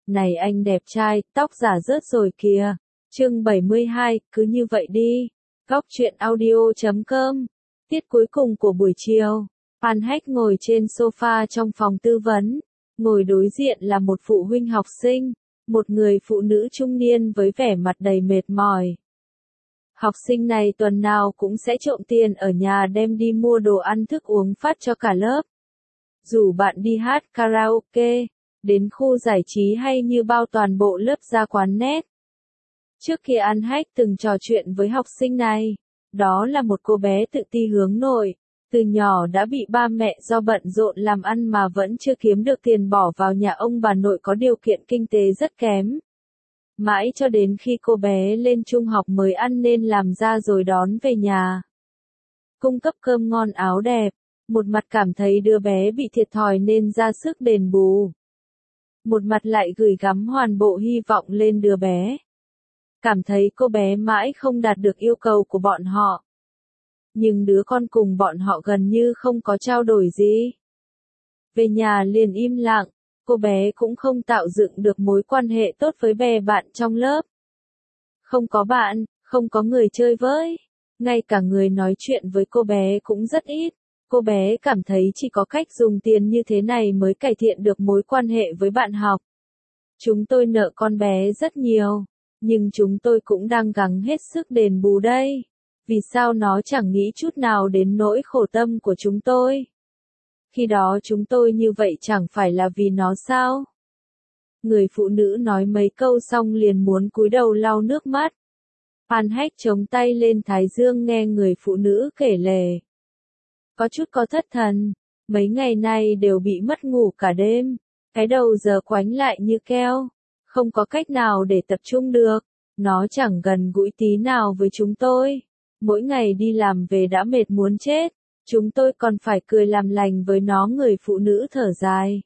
Này anh đẹp trai, tóc giả rớt rồi kìa. Chương 72, cứ như vậy đi. Góc truyện audio.com. Tiết cuối cùng của buổi chiều. An Hách ngồi trên sofa trong phòng tư vấn. Ngồi đối diện là một phụ huynh học sinh, một người phụ nữ trung niên với vẻ mặt đầy mệt mỏi. Học sinh này tuần nào cũng sẽ trộm tiền ở nhà đem đi mua đồ ăn thức uống phát cho cả lớp. Rủ bạn đi hát karaoke, đến khu giải trí hay như bao toàn bộ lớp ra quán net. Trước kia An Hách từng trò chuyện với học sinh này, đó là một cô bé tự ti hướng nội, từ nhỏ đã bị ba mẹ do bận rộn làm ăn mà vẫn chưa kiếm được tiền bỏ vào nhà ông bà nội có điều kiện kinh tế rất kém. Mãi cho đến khi cô bé lên trung học mới ăn nên làm ra rồi đón về nhà. Cung cấp cơm ngon áo đẹp, một mặt cảm thấy đứa bé bị thiệt thòi nên ra sức đền bù. Một mặt lại gửi gắm hoàn bộ hy vọng lên đứa bé. Cảm thấy cô bé mãi không đạt được yêu cầu của bọn họ. Nhưng đứa con cùng bọn họ gần như không có trao đổi gì. Về nhà liền im lặng, cô bé cũng không tạo dựng được mối quan hệ tốt với bè bạn trong lớp. Không có bạn, không có người chơi với. Ngay cả người nói chuyện với cô bé cũng rất ít. Cô bé cảm thấy chỉ có cách dùng tiền như thế này mới cải thiện được mối quan hệ với bạn học. Chúng tôi nợ con bé rất nhiều, nhưng chúng tôi cũng đang gắng hết sức đền bù đây. Vì sao nó chẳng nghĩ chút nào đến nỗi khổ tâm của chúng tôi? Khi đó chúng tôi như vậy chẳng phải là vì nó sao? Người phụ nữ nói mấy câu xong liền muốn cúi đầu lau nước mắt. An Hách chống tay lên thái dương nghe người phụ nữ kể lể. Có chút có thất thần, mấy ngày nay đều bị mất ngủ cả đêm, cái đầu giờ quánh lại như keo, không có cách nào để tập trung được, nó chẳng gần gũi tí nào với chúng tôi, mỗi ngày đi làm về đã mệt muốn chết, chúng tôi còn phải cười làm lành với nó. Người phụ nữ thở dài.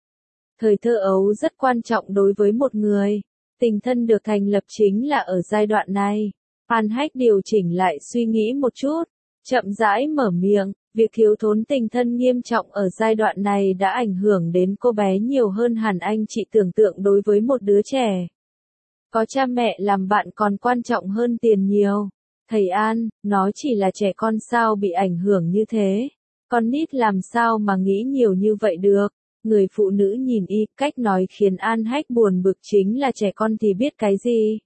Thời thơ ấu rất quan trọng đối với một người, tình thân được thành lập chính là ở giai đoạn này. An Hách điều chỉnh lại suy nghĩ một chút, chậm rãi mở miệng. Việc thiếu thốn tình thân nghiêm trọng ở giai đoạn này đã ảnh hưởng đến cô bé nhiều hơn hẳn anh chị tưởng tượng đối với một đứa trẻ. Có cha mẹ làm bạn còn quan trọng hơn tiền nhiều. Thầy An, nó chỉ là trẻ con sao bị ảnh hưởng như thế? Con nít làm sao mà nghĩ nhiều như vậy được? Người phụ nữ nhìn y, cách nói khiến An Hách buồn bực chính là trẻ con thì biết cái gì?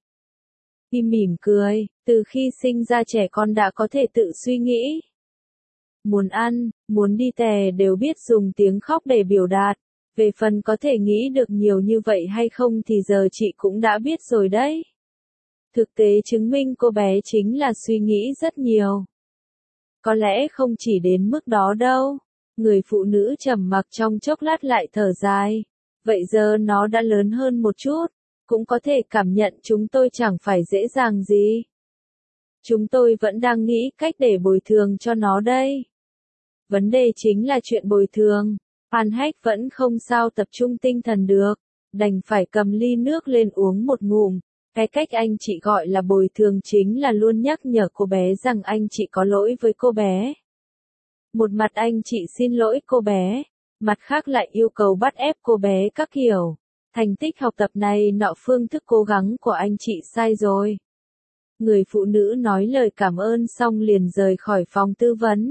Y mỉm cười, từ khi sinh ra trẻ con đã có thể tự suy nghĩ. Muốn ăn, muốn đi tè đều biết dùng tiếng khóc để biểu đạt. Về phần có thể nghĩ được nhiều như vậy hay không thì giờ chị cũng đã biết rồi đấy. Thực tế chứng minh cô bé chính là suy nghĩ rất nhiều. Có lẽ không chỉ đến mức đó đâu. Người phụ nữ trầm mặc trong chốc lát lại thở dài. Vậy giờ nó đã lớn hơn một chút, cũng có thể cảm nhận chúng tôi chẳng phải dễ dàng gì. Chúng tôi vẫn đang nghĩ cách để bồi thường cho nó đây. Vấn đề chính là chuyện bồi thường. An Hách vẫn không sao tập trung tinh thần được, đành phải cầm ly nước lên uống một ngụm. Cái cách anh chị gọi là bồi thường chính là luôn nhắc nhở cô bé rằng anh chị có lỗi với cô bé. Một mặt anh chị xin lỗi cô bé, mặt khác lại yêu cầu bắt ép cô bé các kiểu. Thành tích học tập này nọ, phương thức cố gắng của anh chị sai rồi. Người phụ nữ nói lời cảm ơn xong liền rời khỏi phòng tư vấn.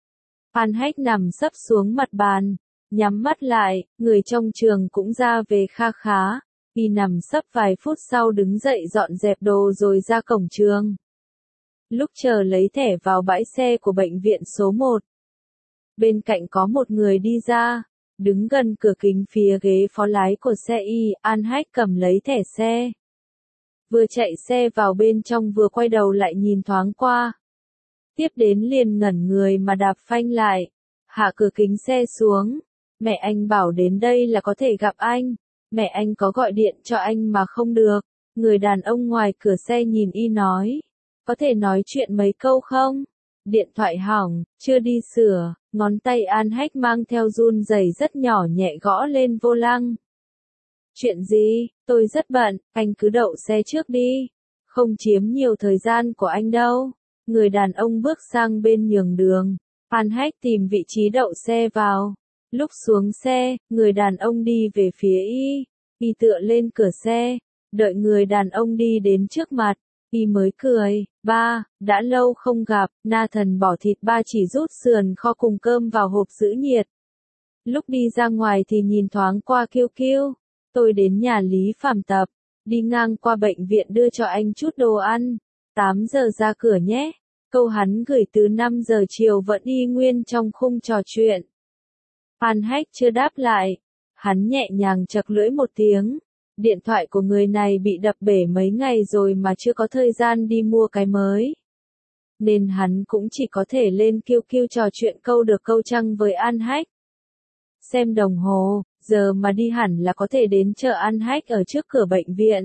An Hách nằm sấp xuống mặt bàn, nhắm mắt lại, người trong trường cũng ra về kha khá. Y nằm sấp vài phút sau đứng dậy dọn dẹp đồ rồi ra cổng trường. Lúc chờ lấy thẻ vào bãi xe của bệnh viện số 1. Bên cạnh có một người đi ra, đứng gần cửa kính phía ghế phó lái của xe Y. An Hách cầm lấy thẻ xe. Vừa chạy xe vào bên trong vừa quay đầu lại nhìn thoáng qua. Tiếp đến liền ngẩn người mà đạp phanh lại, hạ cửa kính xe xuống. Mẹ anh bảo đến đây là có thể gặp anh, mẹ anh có gọi điện cho anh mà không được. Người đàn ông ngoài cửa xe nhìn Y nói, có thể nói chuyện mấy câu không? Điện thoại hỏng, chưa đi sửa, ngón tay An Hách mang theo run rẩy rất nhỏ nhẹ gõ lên vô lăng. Chuyện gì, tôi rất bận, anh cứ đậu xe trước đi, không chiếm nhiều thời gian của anh đâu. Người đàn ông bước sang bên nhường đường. An Hách tìm vị trí đậu xe vào. Lúc xuống xe, người đàn ông đi về phía Y. Y tựa lên cửa xe, đợi người đàn ông đi đến trước mặt, Y mới cười, ba, đã lâu không gặp, Nathan bỏ thịt ba chỉ rút sườn kho cùng cơm vào hộp giữ nhiệt. Lúc đi ra ngoài thì nhìn thoáng qua Kiêu Kiêu, tôi đến nhà Lý Phàm tập, đi ngang qua bệnh viện đưa cho anh chút đồ ăn, 8 giờ ra cửa nhé. Câu hắn gửi từ 5 giờ chiều vẫn y nguyên trong khung trò chuyện. Phan Hách chưa đáp lại, hắn nhẹ nhàng chậc lưỡi một tiếng. Điện thoại của người này bị đập bể mấy ngày rồi mà chưa có thời gian đi mua cái mới. Nên hắn cũng chỉ có thể lên Kiêu Kiêu trò chuyện câu được câu trăng với An Hách. Xem đồng hồ, giờ mà đi hẳn là có thể đến chờ An Hách ở trước cửa bệnh viện.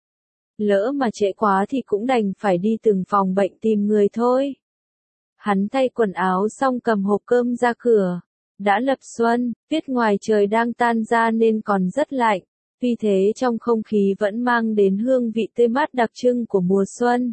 Lỡ mà trễ quá thì cũng đành phải đi từng phòng bệnh tìm người thôi. Hắn thay quần áo xong cầm hộp cơm ra cửa. Đã lập xuân, tuyết ngoài trời đang tan ra nên còn rất lạnh. Vì thế trong không khí vẫn mang đến hương vị tươi mát đặc trưng của mùa xuân.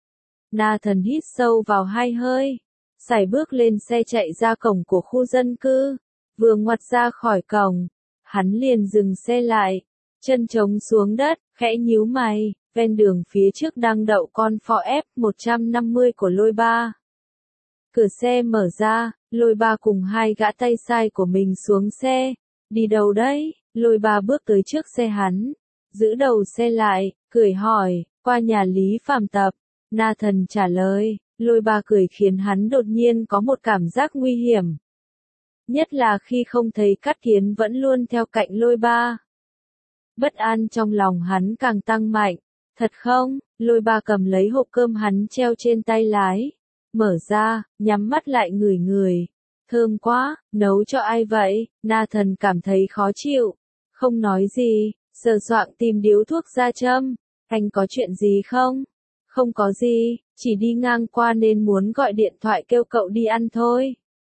Nathan hít sâu vào 2 hơi, sải bước lên xe chạy ra cổng của khu dân cư. Vừa ngoặt ra khỏi cổng, hắn liền dừng xe lại, chân trống xuống đất, khẽ nhíu mày, ven đường phía trước đang đậu con Ford F150 của Lôi Ba. Cửa xe mở ra, Lôi Ba cùng 2 gã tay sai của mình xuống xe. Đi đâu đấy? Lôi Ba bước tới trước xe hắn, giữ đầu xe lại, cười hỏi, qua nhà Lý Phàm tập. Nathan trả lời, Lôi Ba cười khiến hắn đột nhiên có một cảm giác nguy hiểm. Nhất là khi không thấy Cát Kiến vẫn luôn theo cạnh Lôi Ba. Bất an trong lòng hắn càng tăng mạnh. Thật không? Lôi Ba cầm lấy hộp cơm hắn treo trên tay lái. Mở ra, nhắm mắt lại ngửi ngửi. Thơm quá, nấu cho ai vậy? Nathan cảm thấy khó chịu. Không nói gì, sờ soạng tìm điếu thuốc ra châm. Anh có chuyện gì không? Không có gì, chỉ đi ngang qua nên muốn gọi điện thoại kêu cậu đi ăn thôi.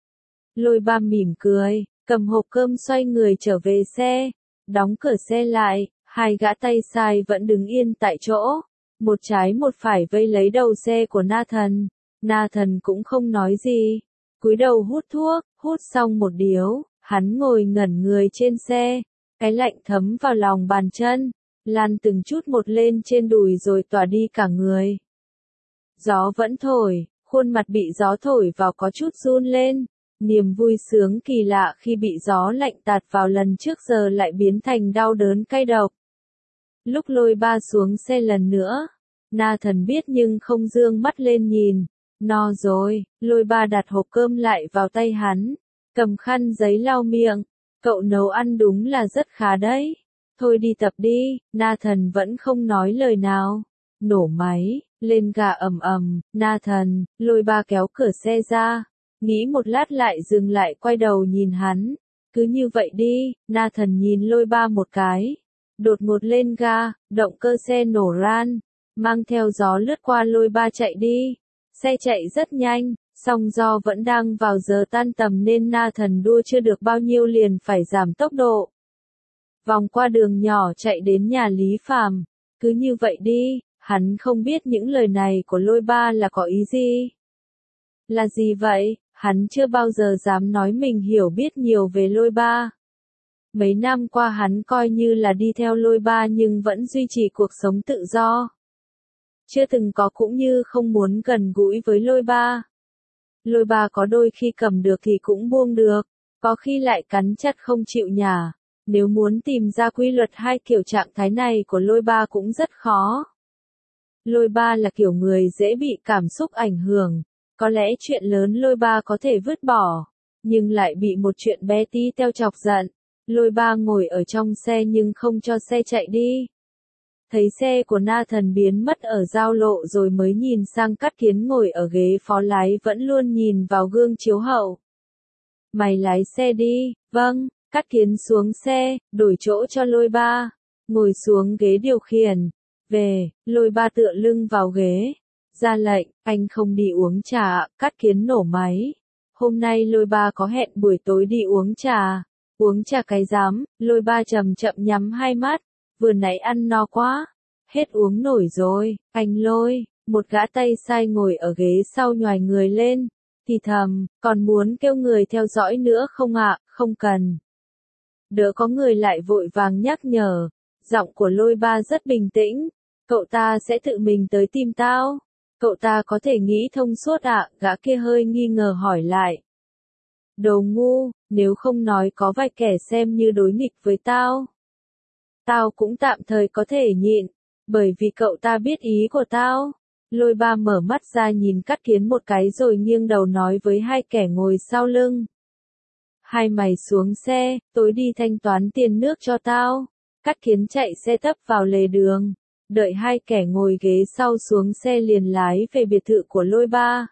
Lôi Ba mỉm cười, cầm hộp cơm xoay người trở về xe, đóng cửa xe lại, 2 gã tay sai vẫn đứng yên tại chỗ, một trái một phải vây lấy đầu xe của Nathan. Nathan cũng không nói gì, cúi đầu hút thuốc, hút xong một điếu, hắn ngồi ngẩn người trên xe, cái lạnh thấm vào lòng bàn chân, lan từng chút một lên trên đùi rồi tỏa đi cả người. Gió vẫn thổi, khuôn mặt bị gió thổi vào có chút run lên. Niềm vui sướng kỳ lạ khi bị gió lạnh tạt vào lần trước giờ lại biến thành đau đớn cay độc. Lúc Lôi Ba xuống xe lần nữa, Nathan biết nhưng không dương mắt lên nhìn. No rồi, Lôi Ba đặt hộp cơm lại vào tay hắn, cầm khăn giấy lau miệng. Cậu nấu ăn đúng là rất khá đấy. Thôi đi tập đi, Nathan vẫn không nói lời nào. Nổ máy, lên ga ầm ầm, Nathan, Lôi Ba kéo cửa xe ra. Nghĩ một lát lại dừng lại quay đầu nhìn hắn. Cứ như vậy đi, Nathan nhìn Lôi Ba một cái. Đột ngột lên ga, động cơ xe nổ ran. Mang theo gió lướt qua Lôi Ba chạy đi. Xe chạy rất nhanh, song do vẫn đang vào giờ tan tầm nên Nathan đua chưa được bao nhiêu liền phải giảm tốc độ. Vòng qua đường nhỏ chạy đến nhà Lý Phàm. Cứ như vậy đi, hắn không biết những lời này của Lôi Ba là có ý gì. Là gì vậy? Hắn chưa bao giờ dám nói mình hiểu biết nhiều về Lôi Ba. Mấy năm qua hắn coi như là đi theo Lôi Ba nhưng vẫn duy trì cuộc sống tự do. Chưa từng có cũng như không muốn gần gũi với Lôi Ba. Lôi Ba có đôi khi cầm được thì cũng buông được, có khi lại cắn chặt không chịu nhả. Nếu muốn tìm ra quy luật hai kiểu trạng thái này của Lôi Ba cũng rất khó. Lôi Ba là kiểu người dễ bị cảm xúc ảnh hưởng. Có lẽ chuyện lớn Lôi Ba có thể vứt bỏ, nhưng lại bị một chuyện bé tí teo chọc giận. Lôi Ba ngồi ở trong xe nhưng không cho xe chạy đi. Thấy xe của Nathan biến mất ở giao lộ rồi mới nhìn sang Cát Kiến ngồi ở ghế phó lái vẫn luôn nhìn vào gương chiếu hậu. Mày lái xe đi, vâng, Cát Kiến xuống xe, đổi chỗ cho Lôi Ba, ngồi xuống ghế điều khiển. Về, Lôi Ba tựa lưng vào ghế. Ra lệnh, anh không đi uống trà, Cát Kiến nổ máy. Hôm nay Lôi Ba có hẹn buổi tối đi uống trà. Uống trà cái rắm, Lôi Ba chậm chậm nhắm 2 mắt. Vừa nãy ăn no quá. Hết uống nổi rồi, anh Lôi. Một gã tay sai ngồi ở ghế sau nhoài người lên. Thì thầm, còn muốn kêu người theo dõi nữa không ạ? Không cần. Đỡ có người lại vội vàng nhắc nhở. Giọng của Lôi Ba rất bình tĩnh. Cậu ta sẽ tự mình tới tìm tao. Cậu ta có thể nghĩ thông suốt ạ, gã kia hơi nghi ngờ hỏi lại. Đồ ngu, nếu không nói có vài kẻ xem như đối nghịch với tao. Tao cũng tạm thời có thể nhịn, bởi vì cậu ta biết ý của tao. Lôi Ba mở mắt ra nhìn Cát Kiến một cái rồi nghiêng đầu nói với hai kẻ ngồi sau lưng. Hai mày xuống xe, tối đi thanh toán tiền nước cho tao. Cát Kiến chạy xe tấp vào lề đường. Đợi hai kẻ ngồi ghế sau xuống xe liền lái về biệt thự của Lôi Ba.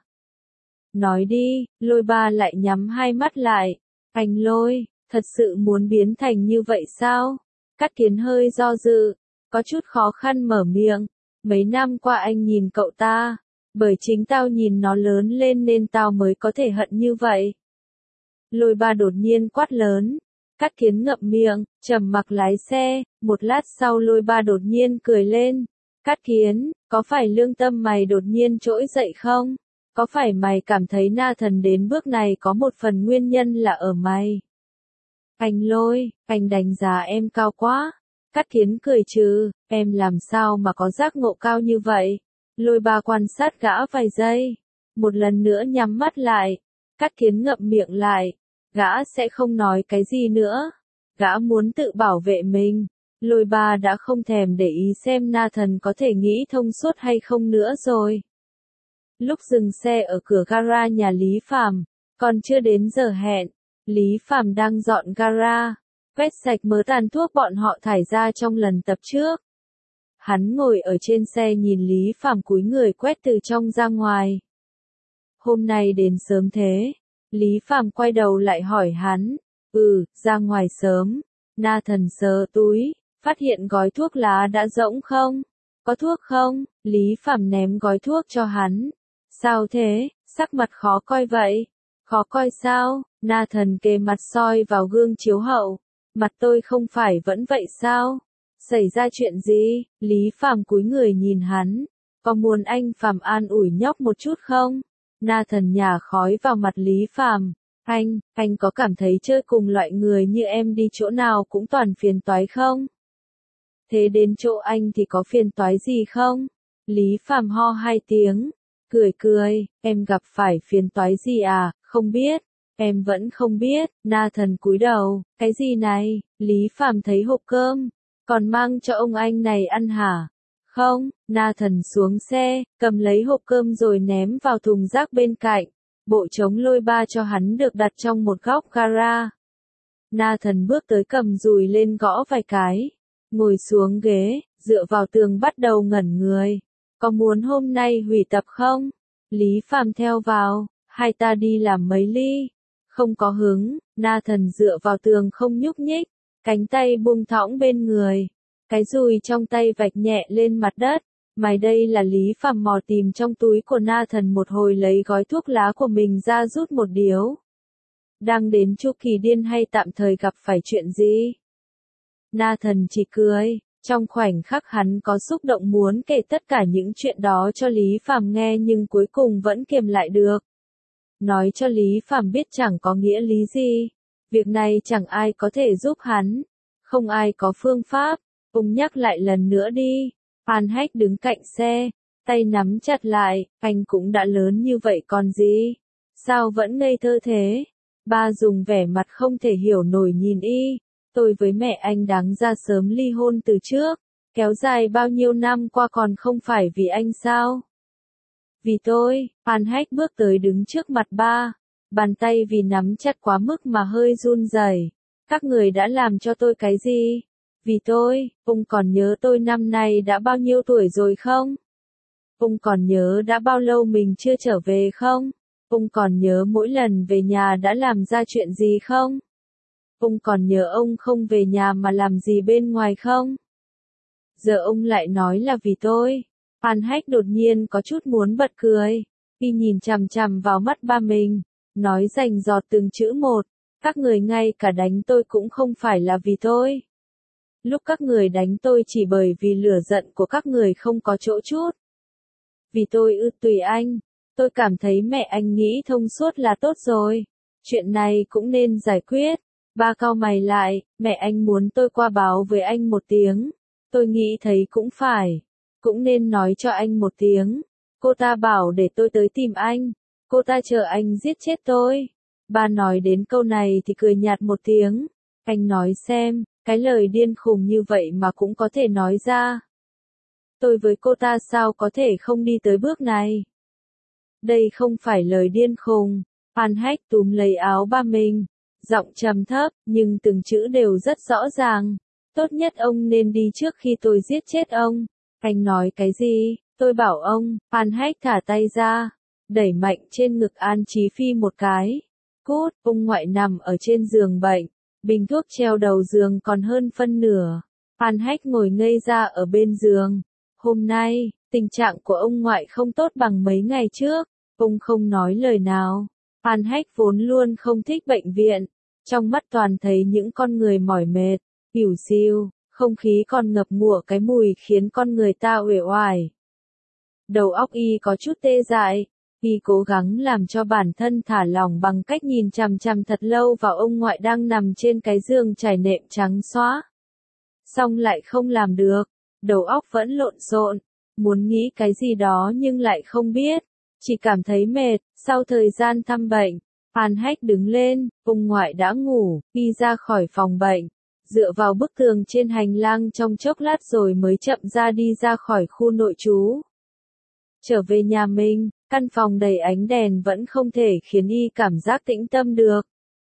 Nói đi, Lôi Ba lại nhắm hai mắt lại. Anh Lôi, thật sự muốn biến thành như vậy sao? Cát Kiến hơi do dự, có chút khó khăn mở miệng. Mấy năm qua anh nhìn cậu ta, bởi chính tao nhìn nó lớn lên nên tao mới có thể hận như vậy. Lôi Ba đột nhiên quát lớn. Cát Kiến ngậm miệng, trầm mặc lái xe, một lát sau Lôi Ba đột nhiên cười lên. Cát Kiến, có phải lương tâm mày đột nhiên trỗi dậy không? Có phải mày cảm thấy Na Thần đến bước này có một phần nguyên nhân là ở mày? Anh Lôi, anh đánh giá em cao quá. Cát Kiến cười trừ, em làm sao mà có giác ngộ cao như vậy? Lôi Ba quan sát gã vài giây, một lần nữa nhắm mắt lại. Cát Kiến ngậm miệng lại, gã sẽ không nói cái gì nữa. Gã muốn tự bảo vệ mình. Lôi Ba đã không thèm để ý xem Na Thần có thể nghĩ thông suốt hay không nữa rồi. Lúc dừng xe ở cửa gara nhà Lý Phàm, còn chưa đến giờ hẹn, Lý Phàm đang dọn gara, quét sạch mớ tàn thuốc bọn họ thải ra trong lần tập trước. Hắn ngồi ở trên xe nhìn Lý Phàm cúi người quét từ trong ra ngoài. Hôm nay đến sớm thế? Lý Phàm quay đầu lại hỏi hắn. Ra ngoài sớm. Na Thần sờ túi, phát hiện gói thuốc lá đã rỗng không? Có thuốc không? Lý Phàm ném gói thuốc cho hắn. Sao thế? Sắc mặt khó coi vậy. Khó coi sao? Na Thần kề mặt soi vào gương chiếu hậu. Mặt tôi không phải vẫn vậy sao? Xảy ra chuyện gì? Lý Phàm cúi người nhìn hắn. Có muốn anh Phàm an ủi nhóc một chút không? Na Thần nhả khói vào mặt Lý Phàm. Anh có cảm thấy chơi cùng loại người như em đi chỗ nào cũng toàn phiền toái không? Thế đến chỗ anh thì có phiền toái gì không? Lý Phàm ho hai tiếng, cười, em gặp phải phiền toái gì à? Không biết, em vẫn không biết. Na Thần cúi đầu, cái gì này? Lý Phàm thấy hộp cơm, còn mang cho ông anh này ăn hả? Không. Na Thần xuống xe, cầm lấy hộp cơm rồi ném vào thùng rác bên cạnh. Bộ trống Lôi Ba cho hắn được đặt trong một góc gara. Na Thần bước tới cầm dùi lên gõ vài cái, ngồi xuống ghế, dựa vào tường bắt đầu ngẩn người. Có muốn hôm nay hủy tập không? Lý Phàm theo vào, hai ta đi làm mấy ly. Không có hứng. Na Thần dựa vào tường không nhúc nhích, cánh tay buông thõng bên người. Cái dùi trong tay vạch nhẹ lên mặt đất. Mày đây là Lý Phàm mò tìm trong túi của Na Thần một hồi lấy gói thuốc lá của mình ra rút một điếu. Đang đến chu kỳ điên hay tạm thời gặp phải chuyện gì? Na Thần chỉ cười, trong khoảnh khắc hắn có xúc động muốn kể tất cả những chuyện đó cho Lý Phàm nghe nhưng cuối cùng vẫn kiềm lại được. Nói cho Lý Phàm biết chẳng có nghĩa lý gì. Việc này chẳng ai có thể giúp hắn. Không ai có phương pháp. Ông nhắc lại lần nữa đi. An Hách đứng cạnh xe, tay nắm chặt lại, anh cũng đã lớn như vậy còn gì? Sao vẫn ngây thơ thế? Ba dùng vẻ mặt không thể hiểu nổi nhìn y. Tôi với mẹ anh đáng ra sớm ly hôn từ trước. Kéo dài bao nhiêu năm qua còn không phải vì anh sao? Vì tôi. An Hách bước tới đứng trước mặt ba. Bàn tay vì nắm chặt quá mức mà hơi run rẩy. Các người đã làm cho tôi cái gì? Vì tôi. Ông còn nhớ tôi năm nay đã bao nhiêu tuổi rồi không? Ông còn nhớ đã bao lâu mình chưa trở về không? Ông còn nhớ mỗi lần về nhà đã làm ra chuyện gì không? Ông còn nhớ ông không về nhà mà làm gì bên ngoài không? Giờ ông lại nói là vì tôi. An Hách đột nhiên có chút muốn bật cười. Y nhìn chằm chằm vào mắt ba mình, nói rành rọt từng chữ một. Các người ngay cả đánh tôi cũng không phải là vì tôi. Lúc các người đánh tôi chỉ bởi vì lửa giận của các người không có chỗ chút. Vì tôi tùy anh. Tôi cảm thấy mẹ anh nghĩ thông suốt là tốt rồi. Chuyện này cũng nên giải quyết. Ba cau mày lại, mẹ anh muốn tôi qua báo với anh một tiếng. Tôi nghĩ thấy cũng phải. Cũng nên nói cho anh một tiếng. Cô ta bảo để tôi tới tìm anh. Cô ta chờ anh giết chết tôi. Ba nói đến câu này thì cười nhạt một tiếng. Anh nói xem, cái lời điên khùng như vậy mà cũng có thể nói ra. Tôi với cô ta sao có thể không đi tới bước này? Đây không phải lời điên khùng. Phan Hách túm lấy áo ba mình. Giọng trầm thấp, nhưng từng chữ đều rất rõ ràng. Tốt nhất ông nên đi trước khi tôi giết chết ông. Anh nói cái gì? Tôi bảo ông. Phan Hách thả tay ra. Đẩy mạnh trên ngực An Chí Phi một cái. Cút, ông ngoại nằm ở trên giường bệnh. Bình thuốc treo đầu giường còn hơn phân nửa. Phan Hách ngồi ngây ra ở bên giường. Hôm nay, tình trạng của ông ngoại không tốt bằng mấy ngày trước. Ông không nói lời nào. Phan Hách vốn luôn không thích bệnh viện. Trong mắt toàn thấy những con người mỏi mệt, ỉu xìu, không khí còn ngập ngụa cái mùi khiến con người ta uể oải. Đầu óc y có chút tê dại. Y cố gắng làm cho bản thân thả lỏng bằng cách nhìn chằm chằm thật lâu vào ông ngoại đang nằm trên cái giường trải nệm trắng xóa. Xong lại không làm được, đầu óc vẫn lộn xộn, muốn nghĩ cái gì đó nhưng lại không biết, chỉ cảm thấy mệt. Sau thời gian thăm bệnh, Phan Hách đứng lên, ông ngoại đã ngủ, đi ra khỏi phòng bệnh, dựa vào bức tường trên hành lang trong chốc lát rồi mới chậm ra đi ra khỏi khu nội trú. Trở về nhà mình, căn phòng đầy ánh đèn vẫn không thể khiến y cảm giác tĩnh tâm được.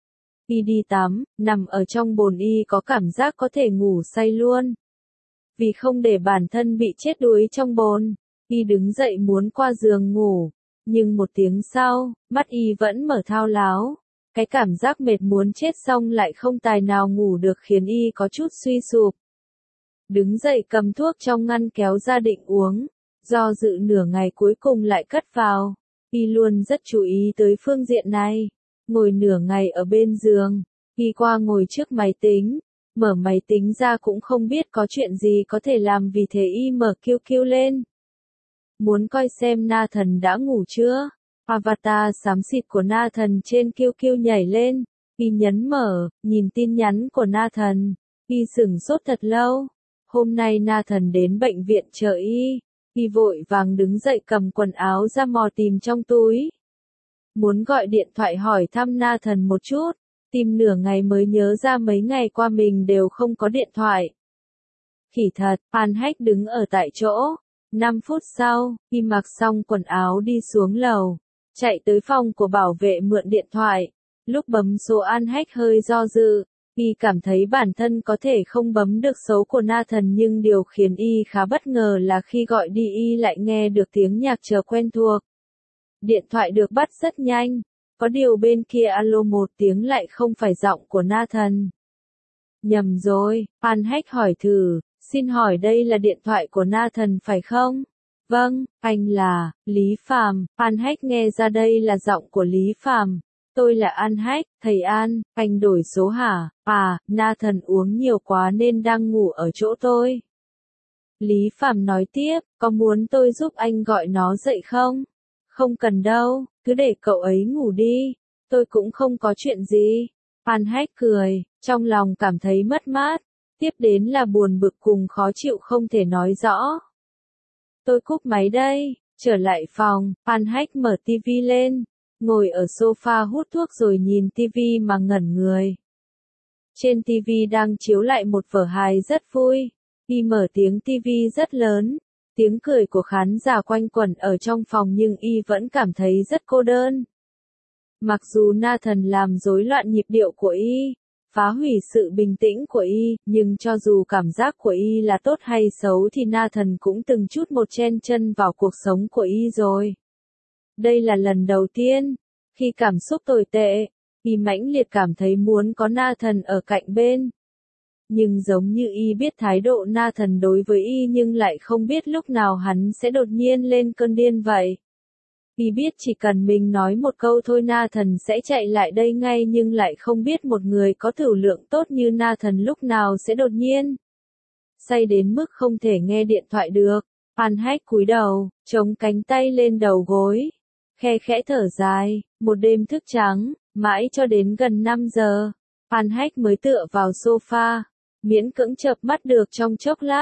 Y đi tắm, nằm ở trong bồn y có cảm giác có thể ngủ say luôn. Vì không để bản thân bị chết đuối trong bồn, y đứng dậy muốn qua giường ngủ. Nhưng một tiếng sau, mắt y vẫn mở thao láo. Cái cảm giác mệt muốn chết xong lại không tài nào ngủ được khiến y có chút suy sụp. Đứng dậy cầm thuốc trong ngăn kéo ra định uống. Do dự nửa ngày cuối cùng lại cất vào. Y luôn rất chú ý tới phương diện này. Ngồi nửa ngày ở bên giường, y qua ngồi trước máy tính. Mở máy tính ra cũng không biết có chuyện gì có thể làm, vì thế y mở QQ lên. Muốn coi xem Na Thần đã ngủ chưa? Avatar xám xịt của Na Thần trên QQ nhảy lên. Y nhấn mở, nhìn tin nhắn của Na Thần. Y sửng sốt thật lâu. Hôm nay Na Thần đến bệnh viện chờ y. Y vội vàng đứng dậy cầm quần áo ra mò tìm trong túi. Muốn gọi điện thoại hỏi thăm Na Thần một chút. Tìm nửa ngày mới nhớ ra mấy ngày qua mình đều không có điện thoại. Khỉ thật, Phan Hách đứng ở tại chỗ. 5 phút sau, y mặc xong quần áo đi xuống lầu. Chạy tới phòng của bảo vệ mượn điện thoại. Lúc bấm số An Hách hơi do dự. Y cảm thấy bản thân có thể không bấm được số của Na Thần, nhưng điều khiến y khá bất ngờ là khi gọi đi y lại nghe được tiếng nhạc chờ quen thuộc. Điện thoại được bắt rất nhanh. Có điều bên kia alo một tiếng lại không phải giọng của Na Thần. Nhầm rồi, Phan Hách hỏi thử, xin hỏi đây là điện thoại của Na Thần phải không? Vâng, anh là Lý Phàm. Phan Hách nghe ra đây là giọng của Lý Phàm. Tôi là An Hách, thầy An, anh đổi số hả? À, Na Thần uống nhiều quá nên đang ngủ ở chỗ tôi. Lý Phàm nói tiếp, có muốn tôi giúp anh gọi nó dậy không? Không cần đâu, cứ để cậu ấy ngủ đi, tôi cũng không có chuyện gì. Phan Hách cười, trong lòng cảm thấy mất mát, tiếp đến là buồn bực cùng khó chịu không thể nói rõ. Tôi cúp máy đây, trở lại phòng, Phan Hách mở tivi lên, ngồi ở sofa hút thuốc rồi nhìn tivi mà ngẩn người. Trên tivi đang chiếu lại một vở hài rất vui, y mở tiếng tivi rất lớn. Tiếng cười của khán giả quanh quẩn ở trong phòng nhưng y vẫn cảm thấy rất cô đơn. Mặc dù Na Thần làm rối loạn nhịp điệu của y, phá hủy sự bình tĩnh của y, nhưng cho dù cảm giác của y là tốt hay xấu thì Na Thần cũng từng chút một chen chân vào cuộc sống của y rồi. Đây là lần đầu tiên, khi cảm xúc tồi tệ, y mãnh liệt cảm thấy muốn có Na Thần ở cạnh bên. Nhưng giống như y biết thái độ Na Thần đối với y nhưng lại không biết lúc nào hắn sẽ đột nhiên lên cơn điên vậy. Y biết chỉ cần mình nói một câu thôi Na Thần sẽ chạy lại đây ngay, nhưng lại không biết một người có tửu lượng tốt như Na Thần lúc nào sẽ đột nhiên say đến mức không thể nghe điện thoại được. Phan Hách cúi đầu, chống cánh tay lên đầu gối, khe khẽ thở dài. Một đêm thức trắng, mãi cho đến gần 5 giờ, Phan Hách mới tựa vào sofa, miễn cưỡng chợp mắt được trong chốc lát,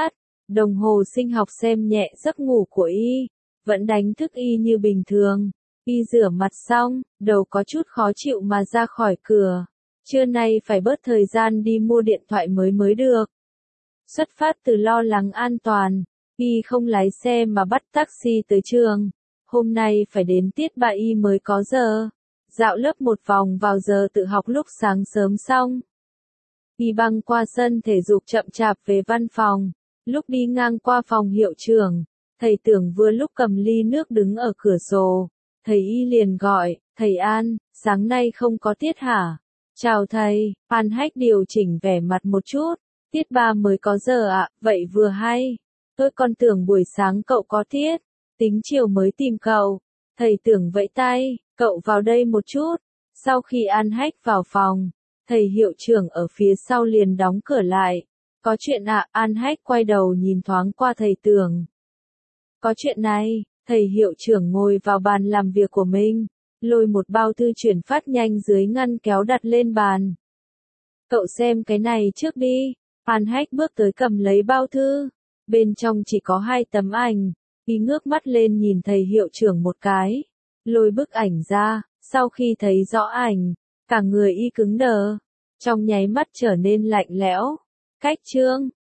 Đồng hồ sinh học xem nhẹ giấc ngủ của y, vẫn đánh thức y như bình thường. Y rửa mặt xong, đầu có chút khó chịu mà ra khỏi cửa. Trưa nay phải bớt thời gian đi mua điện thoại mới được. Xuất phát từ lo lắng an toàn, y không lái xe mà bắt taxi tới trường. Hôm nay phải đến tiết 3 y mới có giờ. Dạo lớp một vòng vào giờ tự học lúc sáng sớm xong. Y băng qua sân thể dục chậm chạp về văn phòng. Lúc đi ngang qua phòng hiệu trưởng, thầy Tưởng vừa lúc cầm ly nước đứng ở cửa sổ. Thầy y liền gọi, thầy An, sáng nay không có tiết hả? Chào thầy, An Hách điều chỉnh vẻ mặt một chút. Tiết 3 mới có giờ ạ, vậy vừa hay. Tôi còn tưởng buổi sáng cậu có tiết, tính chiều mới tìm cậu. Thầy Tưởng vẫy tay, cậu vào đây một chút. Sau khi An Hách vào phòng, thầy hiệu trưởng ở phía sau liền đóng cửa lại. Có chuyện ạ, An Hách quay đầu nhìn thoáng qua thầy Tưởng. Có chuyện này, thầy hiệu trưởng ngồi vào bàn làm việc của mình, lôi một bao thư chuyển phát nhanh dưới ngăn kéo đặt lên bàn. Cậu xem cái này trước đi. An Hách bước tới cầm lấy bao thư. Bên trong chỉ có 2 tấm ảnh. Y ngước mắt lên nhìn thầy hiệu trưởng một cái. Lôi bức ảnh ra, sau khi thấy rõ ảnh, cả người y cứng đờ. Trong nháy mắt trở nên lạnh lẽo. Cách chương